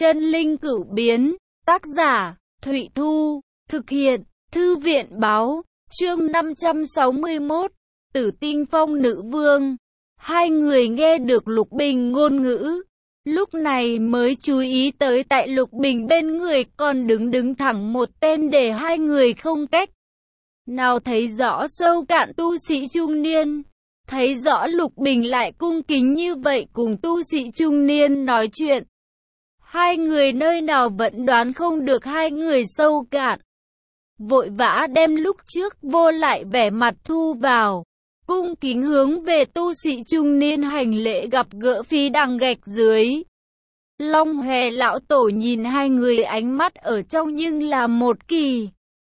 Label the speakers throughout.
Speaker 1: Chân linh cửu biến, tác giả, Thụy Thu, thực hiện, Thư viện báo, chương 561, Tử Tinh Phong Nữ Vương. Hai người nghe được Lục Bình ngôn ngữ, lúc này mới chú ý tới tại Lục Bình bên người còn đứng thẳng một tên để hai người không cách nào thấy rõ sâu cạn tu sĩ trung niên. Thấy rõ Lục Bình lại cung kính như vậy cùng tu sĩ trung niên nói chuyện. Hai người nơi nào vẫn đoán không được hai người sâu cạn. Vội vã đem lúc trước vô lại vẻ mặt thu vào. Cung kính hướng về tu sĩ trung niên hành lễ gặp gỡ Phí Đằng gạch dưới. Long Hòe lão tổ nhìn hai người ánh mắt ở trong nhưng là một kỳ.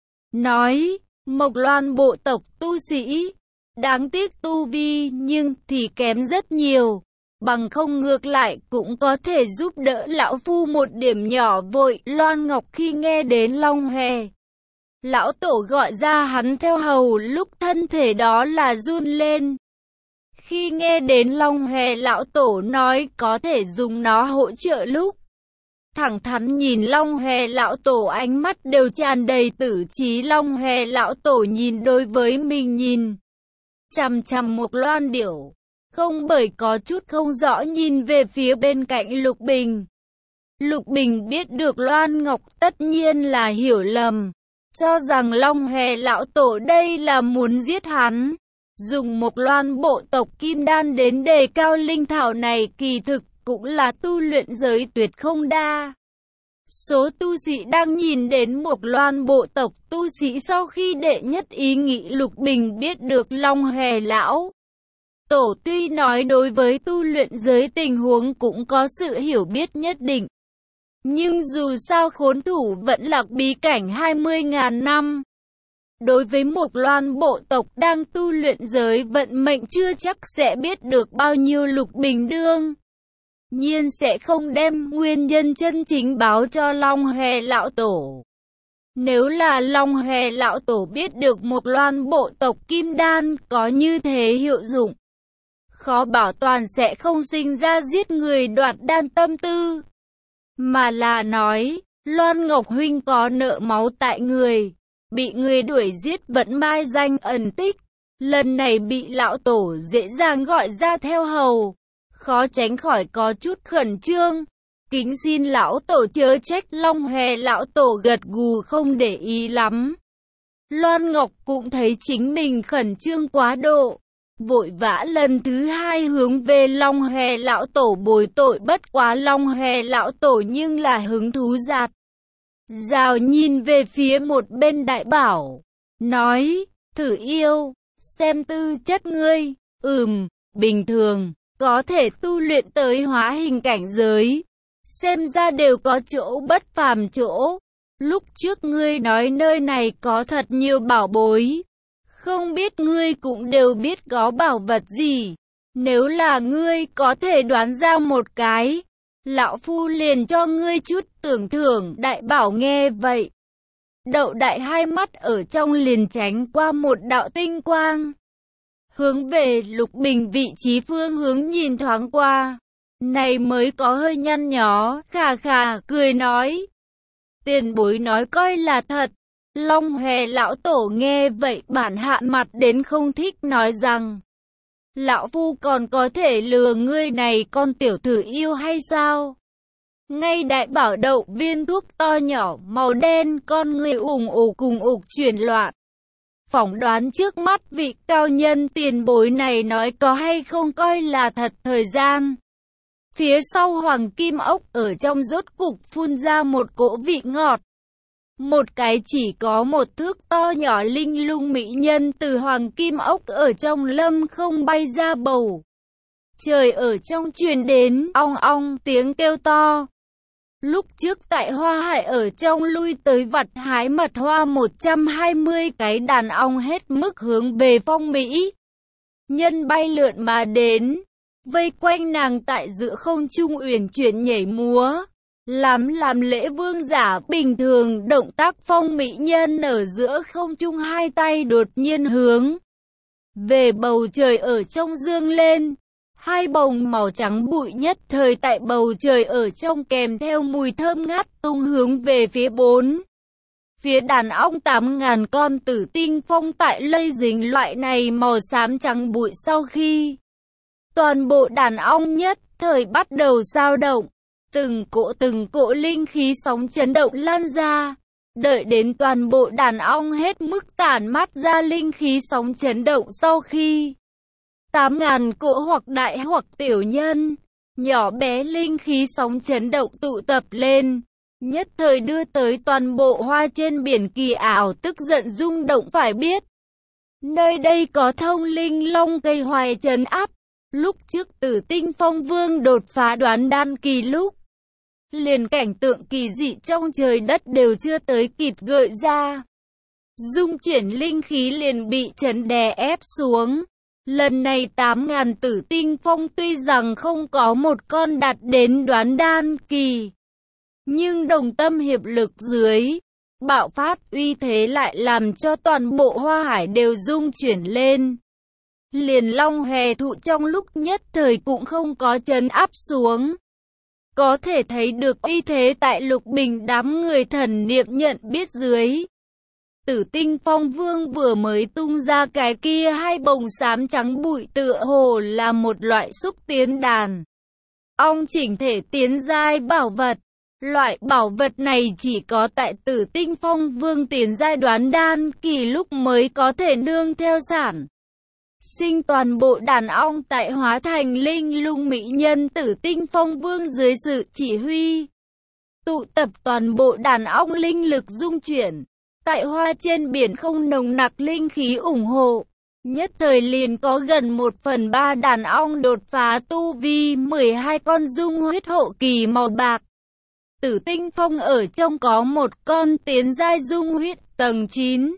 Speaker 1: Nói, Mộc Loan bộ tộc tu sĩ. Đáng tiếc tu vi nhưng thì kém rất nhiều. Bằng không ngược lại cũng có thể giúp đỡ lão phu một điểm nhỏ. Vội Loan Ngọc khi nghe đến Long Hòe lão tổ gọi ra hắn theo hầu lúc thân thể đó là run lên. Khi nghe đến Long Hòe lão tổ nói có thể dùng nó hỗ trợ lúc thẳng thắn nhìn Long Hòe lão tổ ánh mắt đều tràn đầy tử trí. Long Hòe lão tổ nhìn đối với mình nhìn chằm chằm Mộc Loan điểu, không bởi có chút không rõ nhìn về phía bên cạnh Lục Bình. Lục Bình biết được Loan Ngọc tất nhiên là hiểu lầm, cho rằng Long Hòe lão tổ đây là muốn giết hắn. Dùng Mộc Loan bộ tộc Kim Đan đến đề cao linh thảo này kỳ thực cũng là tu luyện giới tuyệt không đa. Số tu sĩ đang nhìn đến Mộc Loan bộ tộc tu sĩ sau khi đệ nhất ý nghĩ Lục Bình biết được Long Hòe lão tổ tuy nói đối với tu luyện giới tình huống cũng có sự hiểu biết nhất định. Nhưng dù sao khốn thủ vẫn lạc bí cảnh 20.000 năm. Đối với Mộc Loan bộ tộc đang tu luyện giới vận mệnh chưa chắc sẽ biết được bao nhiêu. Lục Bình đương nhiên sẽ không đem nguyên nhân chân chính báo cho Long Hòe lão tổ. Nếu là Long Hòe lão tổ biết được Mộc Loan bộ tộc Kim Đan có như thế hiệu dụng, khó bảo toàn sẽ không sinh ra giết người đoạt đan tâm tư, mà là nói, Loan Ngọc huynh có nợ máu tại người, bị người đuổi giết vẫn mai danh ẩn tích, lần này bị lão tổ dễ dàng gọi ra theo hầu, khó tránh khỏi có chút khẩn trương. Kính xin lão tổ chớ trách. Long Hòe lão tổ gật gù không để ý lắm. Loan Ngọc cũng thấy chính mình khẩn trương quá độ, vội vã lần thứ hai hướng về Long Hòe lão tổ bồi tội. Bất quá Long Hòe lão tổ nhưng là hứng thú giạt rào nhìn về phía một bên Đại Bảo, nói, thử yêu, xem tư chất ngươi, bình thường, có thể tu luyện tới hóa hình cảnh giới, xem ra đều có chỗ bất phàm chỗ. Lúc trước ngươi nói nơi này có thật nhiều bảo bối, không biết ngươi cũng đều biết có bảo vật gì. Nếu là ngươi có thể đoán ra một cái, lão phu liền cho ngươi chút tưởng thưởng. Đại Bảo nghe vậy, đậu đại hai mắt ở trong liền tránh qua một đạo tinh quang, hướng về Lục Bình vị trí phương hướng nhìn thoáng qua, này mới có hơi nhăn nhó, khà khà cười nói, tiền bối nói coi là thật. Long Hòe lão tổ nghe vậy bản hạ mặt đến không thích, nói rằng, lão phu còn có thể lừa ngươi này con tiểu thử yêu hay sao? Ngay Đại Bảo đậu viên thuốc to nhỏ màu đen, con người cùng ục chuyển loạn. Phỏng đoán trước mắt vị cao nhân tiền bối này nói có hay không coi là thật. Thời gian phía sau hoàng kim ốc ở trong rốt cục phun ra một cỗ vị ngọt. Một cái chỉ có một thước to nhỏ linh lung mỹ nhân từ hoàng kim ốc ở trong lâm không bay ra bầu trời, ở trong truyền đến ong ong tiếng kêu to. Lúc trước tại Hoa Hải ở trong lui tới vặt hái mật hoa 120 cái đàn ong hết mức hướng về Phong Mỹ nhân bay lượn mà đến, vây quanh nàng tại giữa không trung uyển chuyển nhảy múa, làm lễ vương giả. Bình thường động tác Phong Mỹ nhân ở giữa không trung hai tay đột nhiên hướng về bầu trời ở trong dương lên, Hai bông màu trắng bụi nhất thời tại bầu trời ở trong kèm theo mùi thơm ngát tung hướng về phía bốn. Phía đàn ong 8.000 con tử tinh phong tại lây dính loại này màu xám trắng bụi sau khi toàn bộ đàn ong nhất thời bắt đầu dao động. Từng cỗ linh khí sóng chấn động lan ra. Đợi đến toàn bộ đàn ong hết mức tản mát ra linh khí sóng chấn động sau khi 8.000 cỗ hoặc đại hoặc tiểu nhân, nhỏ bé linh khí sóng chấn động tụ tập lên, nhất thời đưa tới toàn bộ hoa trên biển kỳ ảo tức giận rung động phải biết. Nơi đây có thông linh long cây hoài trấn áp, lúc trước Tử Tinh Phong Vương đột phá đoán đan kỳ lúc. Liền cảnh tượng kỳ dị trong trời đất đều chưa tới kịp gợi ra. Dung chuyển linh khí liền bị chấn đè ép xuống. Lần này 8.000 tử tinh phong tuy rằng không có một con đạt đến đoán đan kỳ, nhưng đồng tâm hiệp lực dưới, bạo phát uy thế lại làm cho toàn bộ hoa hải đều rung chuyển lên. Liền long hề thụ trong lúc nhất thời cũng không có trấn áp xuống. Có thể thấy được uy thế tại Lục Bình đám người thần niệm nhận biết dưới. Tử Tinh Phong Vương vừa mới tung ra cái kia hai bồng xám trắng bụi tựa hồ là một loại xúc tiến đàn ong chỉnh thể tiến giai bảo vật. Loại bảo vật này chỉ có tại Tử Tinh Phong Vương tiến giai đoán đan kỳ lúc mới có thể nương theo sản sinh toàn bộ đàn ong tại hóa thành linh lung mỹ nhân Tử Tinh Phong Vương dưới sự chỉ huy. Tụ tập toàn bộ đàn ong linh lực dung chuyển. Tại hoa trên biển không nồng nặc linh khí ủng hộ. Nhất thời liền có gần 1/3 đàn ong đột phá tu vi 12 con dung huyết hộ kỳ màu bạc. Tử Tinh Phong ở trong có một con tiến giai dung huyết tầng 9.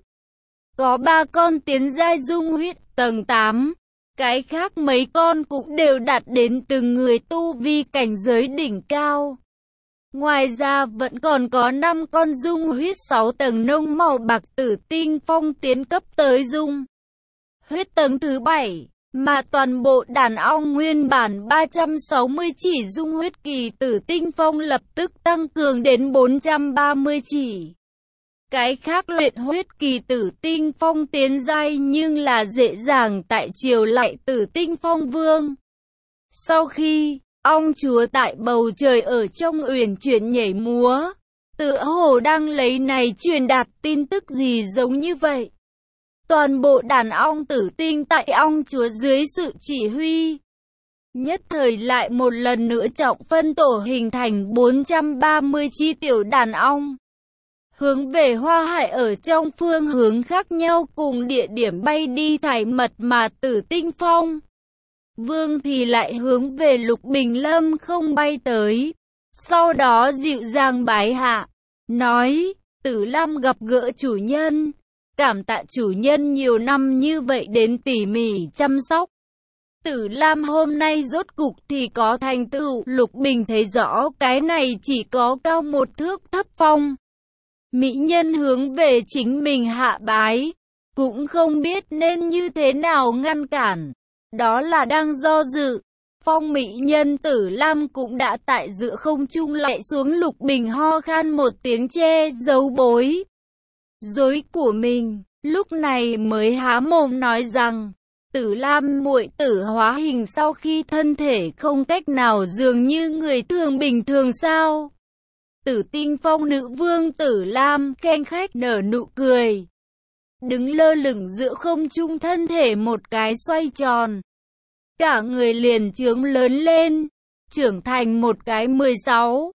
Speaker 1: Có 3 con tiến giai dung huyết tầng 8. Cái khác mấy con cũng đều đạt đến từng người tu vi cảnh giới đỉnh cao. Ngoài ra vẫn còn có 5 con dung huyết 6 tầng nông màu bạc Tử Tinh Phong tiến cấp tới dung huyết tầng thứ 7, mà toàn bộ đàn ong nguyên bản 360 chỉ dung huyết kỳ Tử Tinh Phong lập tức tăng cường đến 430 chỉ. Cái khác luyện huyết kỳ Tử Tinh Phong tiến giai nhưng là dễ dàng tại triều lại Tử Tinh Phong Vương. Sau khi ong chúa tại bầu trời ở trong uyển chuyển nhảy múa, tựa hồ đang lấy này truyền đạt tin tức gì giống như vậy. Toàn bộ đàn ong tử tinh tại ong chúa dưới sự chỉ huy, nhất thời lại một lần nữa trọng phân tổ hình thành 430 chi tiểu đàn ong. Hướng về hoa hải ở trong phương hướng khác nhau cùng địa điểm bay đi thải mật mà Tử Tinh Phong Vương thì lại hướng về Lục Bình Lâm không bay tới. Sau đó dịu dàng bái hạ, nói, Tử Lam gặp gỡ chủ nhân. Cảm tạ chủ nhân nhiều năm như vậy đến tỉ mỉ chăm sóc. Tử Lam hôm nay rốt cục thì có thành tựu. Lục Bình thấy rõ cái này chỉ có cao 1 thước thấp phong. Mỹ nhân hướng về chính mình hạ bái, cũng không biết nên như thế nào ngăn cản. Đó là đang do dự. Phong mỹ nhân Tử Lam cũng đã tại giữa không trung lại xuống. Lục Bình ho khan một tiếng che giấu bối rối của mình, lúc này mới há mồm nói rằng, Tử Lam muội tử hóa hình sau khi thân thể không cách nào dường như người thường bình thường sao? Tử Tinh Phong nữ vương Tử Lam khen khách nở nụ cười, đứng lơ lửng giữa không trung, thân thể một cái xoay tròn, cả người liền trướng lớn lên, trưởng thành một cái 16,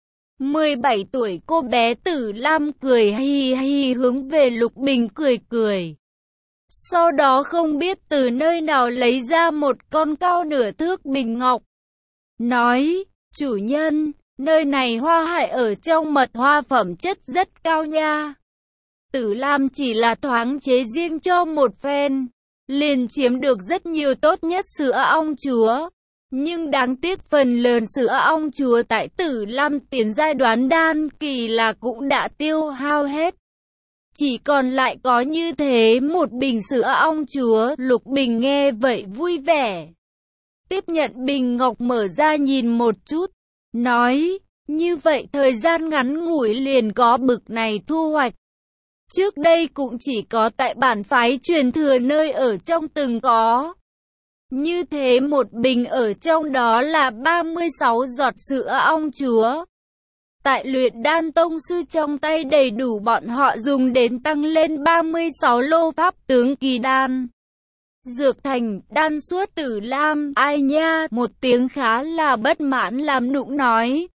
Speaker 1: 17 tuổi cô bé Tử Lam cười hi hi hướng về Lục Bình cười cười. Sau đó không biết từ nơi nào lấy ra một con cao nửa thước bình ngọc, nói, chủ nhân, nơi này hoa hải ở trong mật hoa phẩm chất rất cao nha. Tử Lam chỉ là thoáng chế riêng cho một phen, liền chiếm được rất nhiều tốt nhất sữa ong chúa. Nhưng đáng tiếc phần lớn sữa ong chúa tại Tử Lam tiến giai đoán đan kỳ là cũng đã tiêu hao hết. Chỉ còn lại có như thế một bình sữa ong chúa. Lục Bình nghe vậy vui vẻ, tiếp nhận bình ngọc mở ra nhìn một chút, nói, như vậy thời gian ngắn ngủi liền có bực này thu hoạch. Trước đây cũng chỉ có tại bản phái truyền thừa nơi ở trong từng có. Như thế một bình ở trong đó là 36 giọt sữa ong chúa. Tại luyện đan tông sư trong tay đầy đủ bọn họ dùng đến tăng lên 36 lô pháp tướng kỳ đan. Dược thành, đan suốt Tử Lam, ai nha, một tiếng khá là bất mãn làm nũng nói.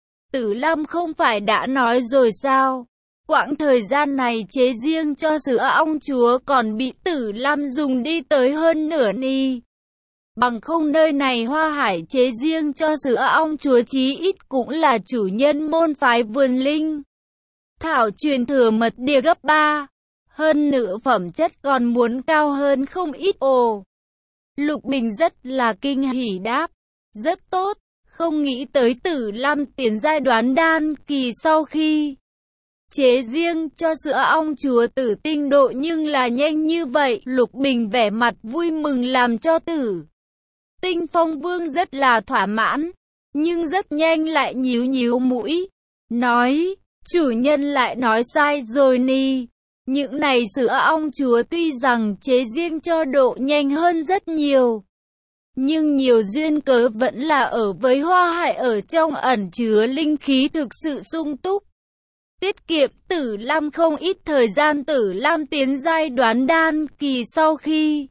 Speaker 1: Tử Lam không phải đã nói rồi sao? Quãng thời gian này chế riêng cho sữa ong chúa còn bị Tử Lam dùng đi tới hơn nửa ni. Bằng không nơi này Hoa Hải chế riêng cho sữa ong chúa chí ít cũng là chủ nhân môn phái vườn linh. Thảo truyền thừa mật địa gấp 3. Hơn nữa phẩm chất còn muốn cao hơn không ít. Ồ. Lục Bình rất là kinh hỉ đáp. Rất tốt. Không nghĩ tới Tử Lam tiến giai đoán đan kỳ sau khi chế riêng cho sữa ong chúa tử tinh độ nhưng là nhanh như vậy. Lục Bình vẻ mặt vui mừng làm cho Tử Tinh Phong Vương rất là thỏa mãn, nhưng rất nhanh lại nhíu nhíu mũi, nói, chủ nhân lại nói sai rồi nì. Những này sữa ong chúa tuy rằng chế riêng cho độ nhanh hơn rất nhiều, nhưng nhiều duyên cớ vẫn là ở với Hoa Hải ở trong ẩn chứa linh khí thực sự sung túc. Tiết kiệm Tử Lam không ít thời gian. Tử Lam tiến giai đoán đan kỳ sau khi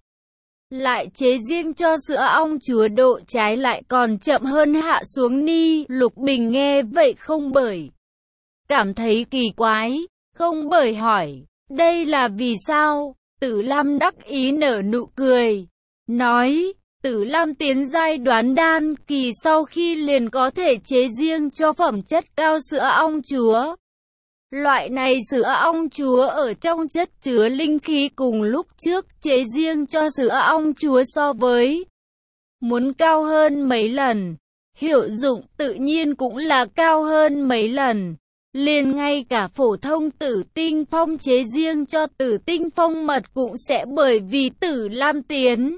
Speaker 1: lại chế riêng cho sữa ong chúa độ trái lại còn chậm hơn hạ xuống ni. Lục Bình nghe vậy không bởi cảm thấy kỳ quái, không bởi hỏi, đây là vì sao? Tử Lam đắc ý nở nụ cười, nói, Tử Lam tiến giai đoán đan kỳ sau khi liền có thể chế riêng cho phẩm chất cao sữa ong chúa. Loại này sữa ong chúa ở trong chất chứa linh khí cùng lúc trước chế riêng cho sữa ong chúa so với muốn cao hơn mấy lần, hiệu dụng tự nhiên cũng là cao hơn mấy lần. Liền ngay cả phổ thông Tử Tinh Phong chế riêng cho Tử Tinh Phong mật cũng sẽ bởi vì Tử Lam tiến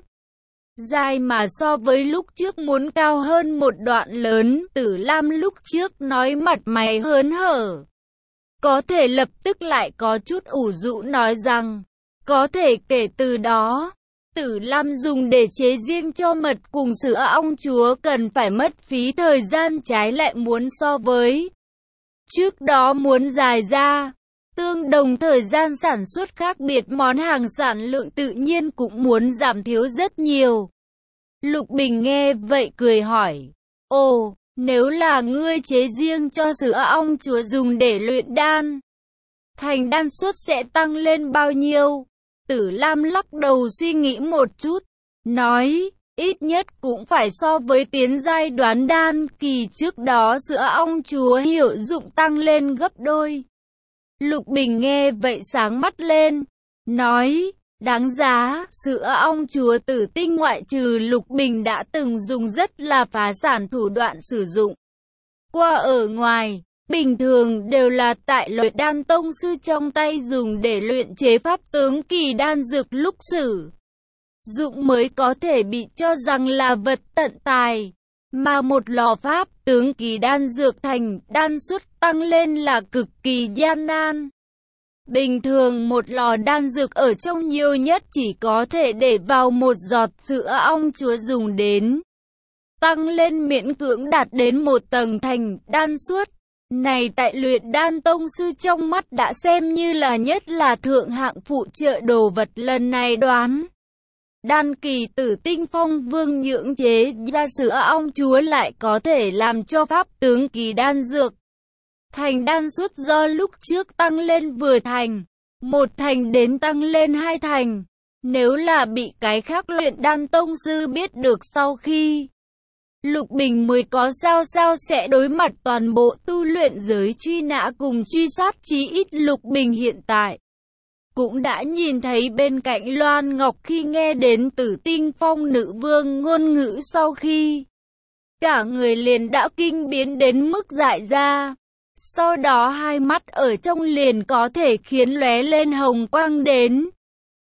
Speaker 1: giai mà so với lúc trước muốn cao hơn một đoạn lớn. Tử Lam lúc trước nói mặt mày hớn hở, có thể lập tức lại có chút ủ rũ nói rằng, có thể kể từ đó, Tử Lam dùng để chế riêng cho mật cùng sữa ong chúa cần phải mất phí thời gian trái lại muốn so với trước đó muốn dài ra. Tương đồng thời gian sản xuất khác biệt món hàng sản lượng tự nhiên cũng muốn giảm thiếu rất nhiều. Lục Bình nghe vậy cười hỏi, ồ, nếu là ngươi chế riêng cho sữa ong chúa dùng để luyện đan, thành đan suất sẽ tăng lên bao nhiêu? Tử Lam lắc đầu suy nghĩ một chút, nói, ít nhất cũng phải so với tiến giai đoán đan kỳ trước đó sữa ong chúa hiệu dụng tăng lên gấp đôi. Lục Bình nghe vậy sáng mắt lên, nói, đáng giá. Sữa ong chúa tử tinh ngoại trừ Lục Bình đã từng dùng rất là phá sản thủ đoạn sử dụng qua ở ngoài, bình thường đều là tại luyện đan tông sư trong tay dùng để luyện chế pháp tướng kỳ đan dược lúc sử dụng mới có thể bị cho rằng là vật tận tài, mà một lò pháp tướng kỳ đan dược thành đan suất tăng lên là cực kỳ gian nan. Bình thường một lò đan dược ở trong nhiều nhất chỉ có thể để vào một giọt sữa ong chúa dùng đến tăng lên miễn cưỡng đạt đến một tầng thành đan suất. Này tại luyện đan tông sư trong mắt đã xem như là nhất là thượng hạng phụ trợ đồ vật. Lần này đoán đan kỳ Tử Tinh Phong Vương nhưỡng chế ra sữa ong chúa lại có thể làm cho pháp tướng kỳ đan dược thành đan suất do lúc trước tăng lên vừa thành một thành đến tăng lên hai thành. Nếu là bị cái khác luyện đan tông sư biết được sau khi Lục Bình mới có sao sẽ đối mặt toàn bộ tu luyện giới truy nã cùng truy sát. Chí ít Lục Bình hiện tại cũng đã nhìn thấy bên cạnh Loan Ngọc khi nghe đến Tử Tinh Phong nữ vương ngôn ngữ sau khi cả người liền đã kinh biến đến mức dại ra. Sau đó hai mắt ở trong liền có thể khiến lóe lên hồng quang đến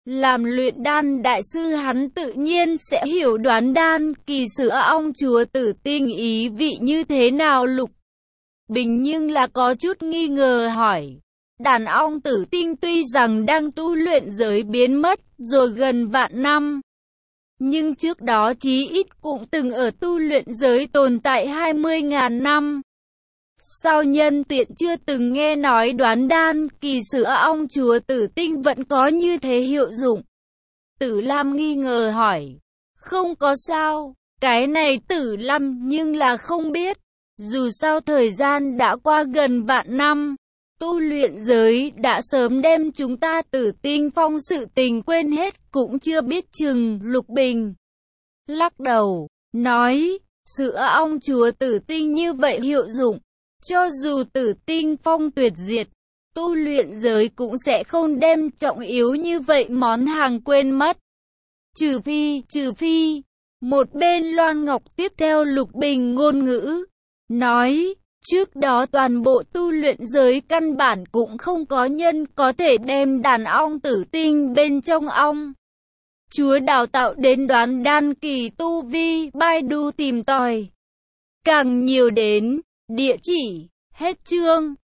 Speaker 1: Làm luyện đan đại sư hắn tự nhiên sẽ hiểu đoán đan kỳ sữa ong chúa tử tinh ý vị như thế nào. Lục Bình nhưng là có chút nghi ngờ hỏi. Đàn ong tử tinh tuy rằng đang tu luyện giới biến mất rồi gần vạn năm, nhưng trước đó chí ít cũng từng ở tu luyện giới tồn tại 20.000 năm. Sao nhân tiện chưa từng nghe nói đoán đan kỳ sữa ong chúa tử tinh vẫn có như thế hiệu dụng? Tử Lam nghi ngờ hỏi. Không có sao, cái này Tử Lam nhưng là không biết. Dù sao thời gian đã qua gần vạn năm, tu luyện giới đã sớm đem chúng ta Tử Tinh Phong sự tình quên hết cũng chưa biết chừng. Lục Bình lắc đầu, nói, sữa ong chúa tử tinh như vậy hiệu dụng, cho dù Tử Tinh Phong tuyệt diệt, tu luyện giới cũng sẽ không đem trọng yếu như vậy món hàng quên mất. Trừ phi, một bên Loan Ngọc tiếp theo Lục Bình ngôn ngữ, nói, trước đó toàn bộ tu luyện giới căn bản cũng không có nhân có thể đem đàn ong tử tinh bên trong ong chúa đào tạo đến đoán đan kỳ tu vi. Baidu tìm tòi càng nhiều đến địa chỉ. Hết chương.